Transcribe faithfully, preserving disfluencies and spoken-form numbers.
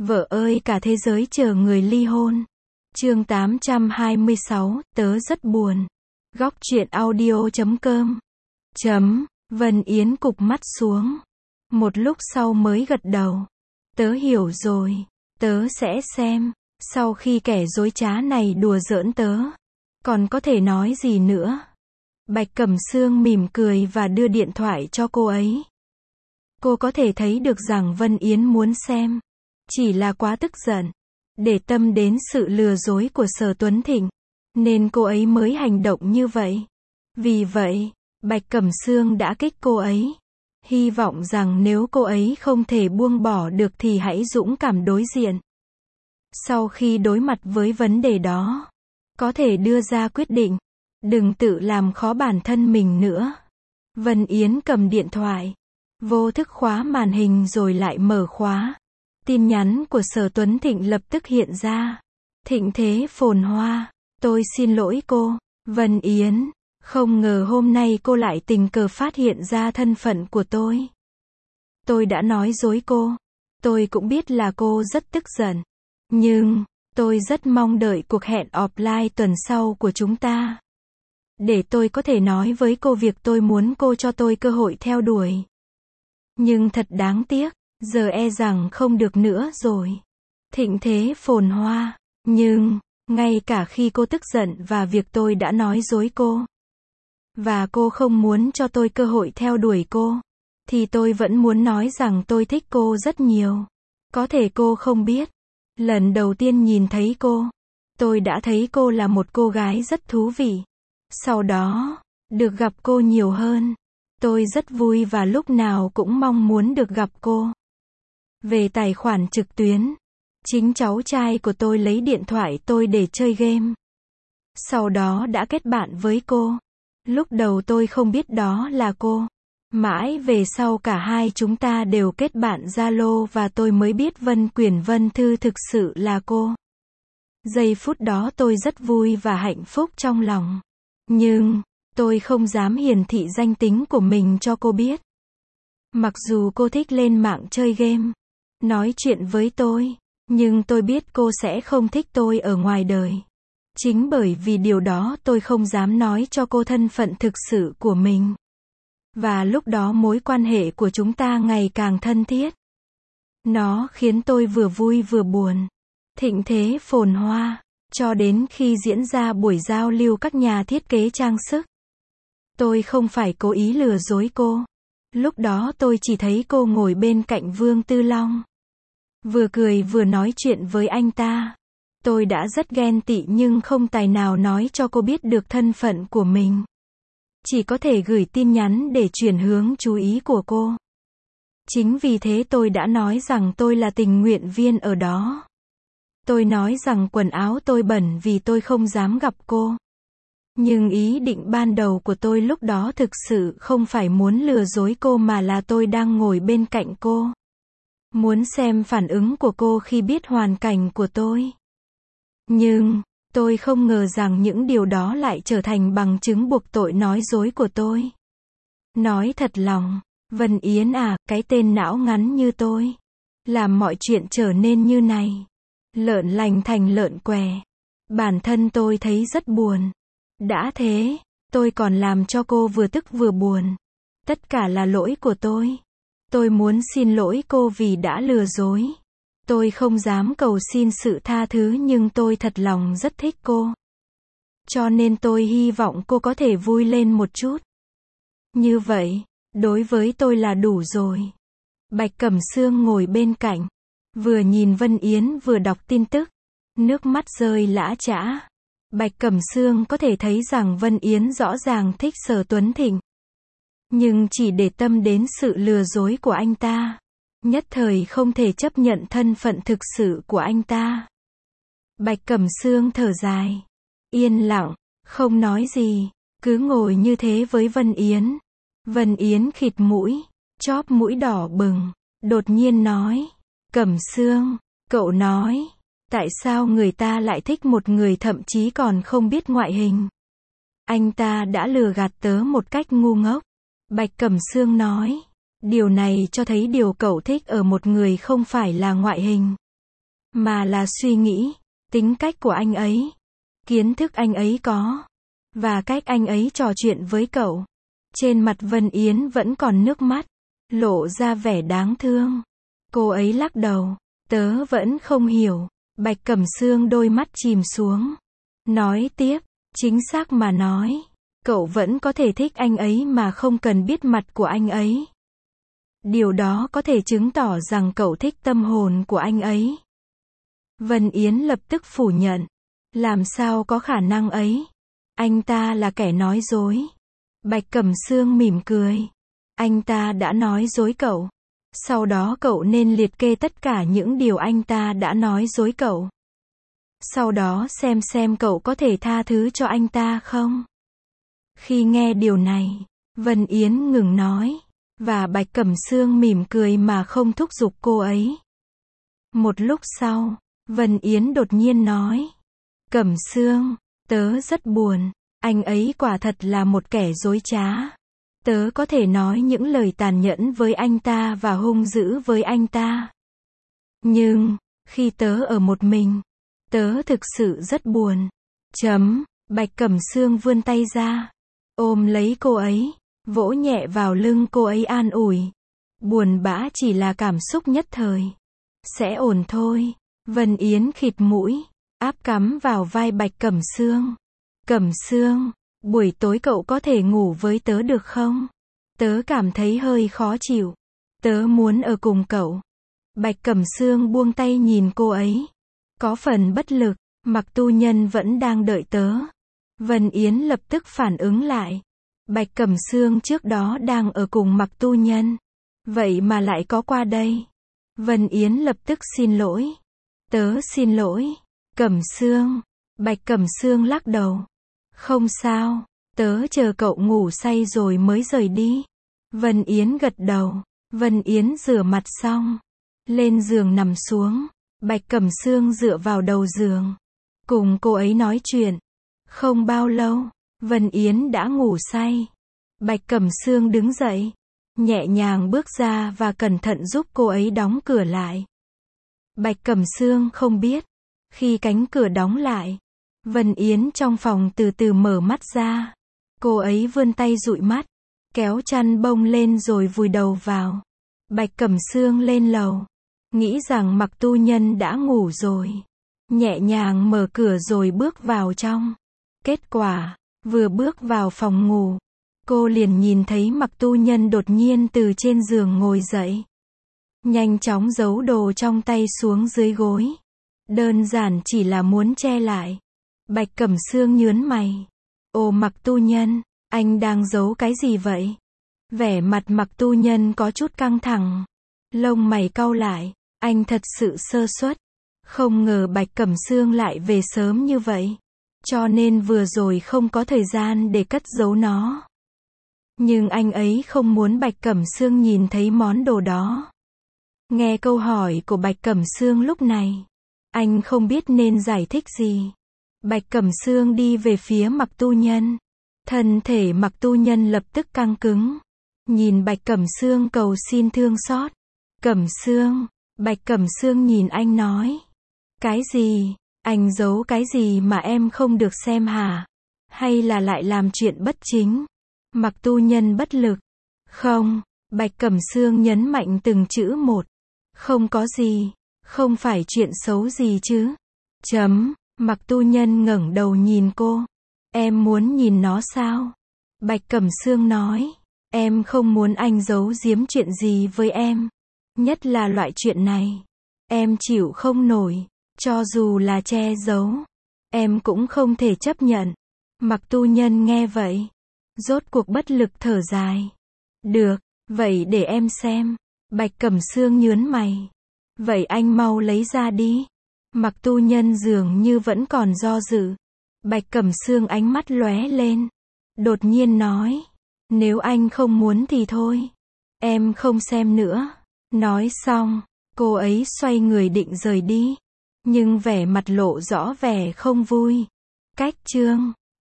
Vợ ơi, cả thế giới chờ người ly hôn. Chương tám trăm hai mươi sáu, tớ rất buồn. Góc truyện audio chấm com. Chấm, Vân Yến cụp mắt xuống. Một lúc sau mới gật đầu. Tớ hiểu rồi. Tớ sẽ xem. Sau khi kẻ dối trá này đùa giỡn tớ, còn có thể nói gì nữa? Bạch Cẩm Sương mỉm cười và đưa điện thoại cho cô ấy. Cô có thể thấy được rằng Vân Yến muốn xem. Chỉ là quá tức giận. Để tâm đến sự lừa dối của Sở Tuấn Thịnh, nên cô ấy mới hành động như vậy. Vì vậy, Bạch Cẩm Sương đã kích cô ấy. Hy vọng rằng nếu cô ấy không thể buông bỏ được thì hãy dũng cảm đối diện. Sau khi đối mặt với vấn đề đó, có thể đưa ra quyết định. Đừng tự làm khó bản thân mình nữa. Vân Yến cầm điện thoại, vô thức khóa màn hình rồi lại mở khóa. Tin nhắn của Sở Tuấn Thịnh lập tức hiện ra. Thịnh thế phồn hoa. Tôi xin lỗi cô, Vân Yến. Không ngờ hôm nay cô lại tình cờ phát hiện ra thân phận của tôi. Tôi đã nói dối cô. Tôi cũng biết là cô rất tức giận. Nhưng, tôi rất mong đợi cuộc hẹn offline tuần sau của chúng ta. Để tôi có thể nói với cô việc tôi muốn cô cho tôi cơ hội theo đuổi. Nhưng thật đáng tiếc, giờ e rằng không được nữa rồi. Thịnh thế phồn hoa. Nhưng, ngay cả khi cô tức giận và việc tôi đã nói dối cô, và cô không muốn cho tôi cơ hội theo đuổi cô, thì tôi vẫn muốn nói rằng tôi thích cô rất nhiều. Có thể cô không biết. Lần đầu tiên nhìn thấy cô, tôi đã thấy cô là một cô gái rất thú vị. Sau đó, được gặp cô nhiều hơn, tôi rất vui và lúc nào cũng mong muốn được gặp cô. Về tài khoản trực tuyến, chính cháu trai của tôi lấy điện thoại tôi để chơi game. Sau đó đã kết bạn với cô. Lúc đầu tôi không biết đó là cô. Mãi về sau cả hai chúng ta đều kết bạn Zalo và tôi mới biết Vân Quyển Vân Thư thực sự là cô. Giây phút đó tôi rất vui và hạnh phúc trong lòng. Nhưng, tôi không dám hiển thị danh tính của mình cho cô biết. Mặc dù cô thích lên mạng chơi game, nói chuyện với tôi, nhưng tôi biết cô sẽ không thích tôi ở ngoài đời. Chính bởi vì điều đó tôi không dám nói cho cô thân phận thực sự của mình. Và lúc đó mối quan hệ của chúng ta ngày càng thân thiết. Nó khiến tôi vừa vui vừa buồn. Thịnh thế phồn hoa. Cho đến khi diễn ra buổi giao lưu các nhà thiết kế trang sức. Tôi không phải cố ý lừa dối cô. Lúc đó tôi chỉ thấy cô ngồi bên cạnh Vương Tư Long. Vừa cười vừa nói chuyện với anh ta. Tôi đã rất ghen tị nhưng không tài nào nói cho cô biết được thân phận của mình. Chỉ có thể gửi tin nhắn để chuyển hướng chú ý của cô. Chính vì thế tôi đã nói rằng tôi là tình nguyện viên ở đó. Tôi nói rằng quần áo tôi bẩn vì tôi không dám gặp cô. Nhưng ý định ban đầu của tôi lúc đó thực sự không phải muốn lừa dối cô mà là tôi đang ngồi bên cạnh cô. Muốn xem phản ứng của cô khi biết hoàn cảnh của tôi. Nhưng, tôi không ngờ rằng những điều đó lại trở thành bằng chứng buộc tội nói dối của tôi. Nói thật lòng, Vân Yến à, cái tên não ngắn như tôi, làm mọi chuyện trở nên như này. Lợn lành thành lợn què. Bản thân tôi thấy rất buồn. Đã thế, tôi còn làm cho cô vừa tức vừa buồn. Tất cả là lỗi của tôi. Tôi muốn xin lỗi cô vì đã lừa dối. Tôi không dám cầu xin sự tha thứ nhưng tôi thật lòng rất thích cô. Cho nên tôi hy vọng cô có thể vui lên một chút. Như vậy, đối với tôi là đủ rồi. Bạch Cẩm Sương ngồi bên cạnh. Vừa nhìn Vân Yến vừa đọc tin tức. Nước mắt rơi lã chã. Bạch Cẩm Sương có thể thấy rằng Vân Yến rõ ràng thích Sở Tuấn Thịnh. Nhưng chỉ để tâm đến sự lừa dối của anh ta. Nhất thời không thể chấp nhận thân phận thực sự của anh ta. Bạch Cẩm Sương thở dài. Yên lặng, không nói gì. Cứ ngồi như thế với Vân Yến. Vân Yến khịt mũi, chóp mũi đỏ bừng. Đột nhiên nói. Cẩm Sương, cậu nói. Tại sao người ta lại thích một người thậm chí còn không biết ngoại hình? Anh ta đã lừa gạt tớ một cách ngu ngốc. Bạch Cẩm Sương nói. Điều này cho thấy điều cậu thích ở một người không phải là ngoại hình. mà là suy nghĩ, tính cách của anh ấy, kiến thức anh ấy có, và cách anh ấy trò chuyện với cậu. Trên mặt Vân Yến vẫn còn nước mắt, lộ ra vẻ đáng thương. Cô ấy lắc đầu, tớ vẫn không hiểu. Bạch Cẩm Sương đôi mắt chìm xuống. Nói tiếp, chính xác mà nói, cậu vẫn có thể thích anh ấy mà không cần biết mặt của anh ấy. Điều đó có thể chứng tỏ rằng cậu thích tâm hồn của anh ấy. Vân Yến lập tức phủ nhận. Làm sao có khả năng ấy? Anh ta là kẻ nói dối. Bạch Cẩm Sương mỉm cười. Anh ta đã nói dối cậu. Sau đó cậu nên liệt kê tất cả những điều anh ta đã nói dối cậu. Sau đó xem xem cậu có thể tha thứ cho anh ta không? Khi nghe điều này, Vân Yến ngừng nói, và Bạch Cẩm Sương mỉm cười mà không thúc giục cô ấy. Một lúc sau, Vân Yến đột nhiên nói, Cẩm Sương, tớ rất buồn, anh ấy quả thật là một kẻ dối trá. Tớ có thể nói những lời tàn nhẫn với anh ta và hung dữ với anh ta. Nhưng, khi tớ ở một mình, tớ thực sự rất buồn. Chấm, Bạch Cẩm Sương vươn tay ra, ôm lấy cô ấy, vỗ nhẹ vào lưng cô ấy an ủi. Buồn bã chỉ là cảm xúc nhất thời. Sẽ ổn thôi. Vân Yến khịt mũi, áp cắm vào vai Bạch Cẩm Sương. Cẩm Sương, buổi tối cậu có thể ngủ với tớ được không? Tớ cảm thấy hơi khó chịu. Tớ muốn ở cùng cậu. Bạch Cẩm Sương buông tay nhìn cô ấy. Có phần bất lực, Mặc Tu Nhân vẫn đang đợi tớ. Vân Yến lập tức phản ứng lại. Bạch Cẩm Sương trước đó đang ở cùng Mặc Tu Nhân. Vậy mà lại có qua đây. Vân Yến lập tức xin lỗi. Tớ xin lỗi. Cẩm Sương. Bạch Cẩm Sương lắc đầu. Không sao, tớ chờ cậu ngủ say rồi mới rời đi. Vân Yến gật đầu. Vân Yến rửa mặt xong, lên giường nằm xuống. Bạch Cẩm Sương dựa vào đầu giường, cùng cô ấy nói chuyện. Không bao lâu, Vân Yến đã ngủ say. Bạch Cẩm Sương đứng dậy, nhẹ nhàng bước ra và cẩn thận giúp cô ấy đóng cửa lại. Bạch Cẩm Sương không biết, khi cánh cửa đóng lại, Vân Yến trong phòng từ từ mở mắt ra. Cô ấy vươn tay dụi mắt, kéo chăn bông lên rồi vùi đầu vào. Bạch Cẩm Sương lên lầu, nghĩ rằng Mặc Tu Nhân đã ngủ rồi. Nhẹ nhàng mở cửa rồi bước vào trong. Kết quả, vừa bước vào phòng ngủ, cô liền nhìn thấy Mặc Tu Nhân đột nhiên từ trên giường ngồi dậy. Nhanh chóng giấu đồ trong tay xuống dưới gối. Đơn giản chỉ là muốn che lại. Bạch Cẩm Sương nhướng mày. Ồ Mặc Tu Nhân, anh đang giấu cái gì vậy? Vẻ mặt Mặc Tu Nhân có chút căng thẳng. Lông mày cau lại. Anh thật sự sơ suất. Không ngờ Bạch Cẩm Sương lại về sớm như vậy. Cho nên vừa rồi không có thời gian để cất giấu nó. Nhưng anh ấy không muốn Bạch Cẩm Sương nhìn thấy món đồ đó. Nghe câu hỏi của Bạch Cẩm Sương lúc này, anh không biết nên giải thích gì. Bạch Cẩm Sương đi về phía Mặc Tu Nhân. Thân thể Mặc Tu Nhân lập tức căng cứng. Nhìn Bạch Cẩm Sương cầu xin thương xót. Cẩm Sương, Bạch Cẩm Sương nhìn anh nói. Cái gì? Anh giấu cái gì mà em không được xem hả? Hay là lại làm chuyện bất chính? Mặc Tu Nhân bất lực. Không, Bạch Cẩm Sương nhấn mạnh từng chữ một. Không có gì, không phải chuyện xấu gì chứ. Chấm, Mặc Tu Nhân ngẩng đầu nhìn cô. Em muốn nhìn nó sao? Bạch Cẩm Sương nói. Em không muốn anh giấu giếm chuyện gì với em. Nhất là loại chuyện này. Em chịu không nổi. Cho dù là che giấu, em cũng không thể chấp nhận. Mặc Tu Nhân nghe vậy, rốt cuộc bất lực thở dài. Được, vậy để em xem. Bạch Cẩm Sương nhướng mày. Vậy anh mau lấy ra đi. Mặc Tu Nhân dường như vẫn còn do dự. Bạch Cẩm Sương ánh mắt lóe lên. Đột nhiên nói. Nếu anh không muốn thì thôi. Em không xem nữa. Nói xong, cô ấy xoay người định rời đi. Nhưng vẻ mặt lộ rõ vẻ không vui. Cách chương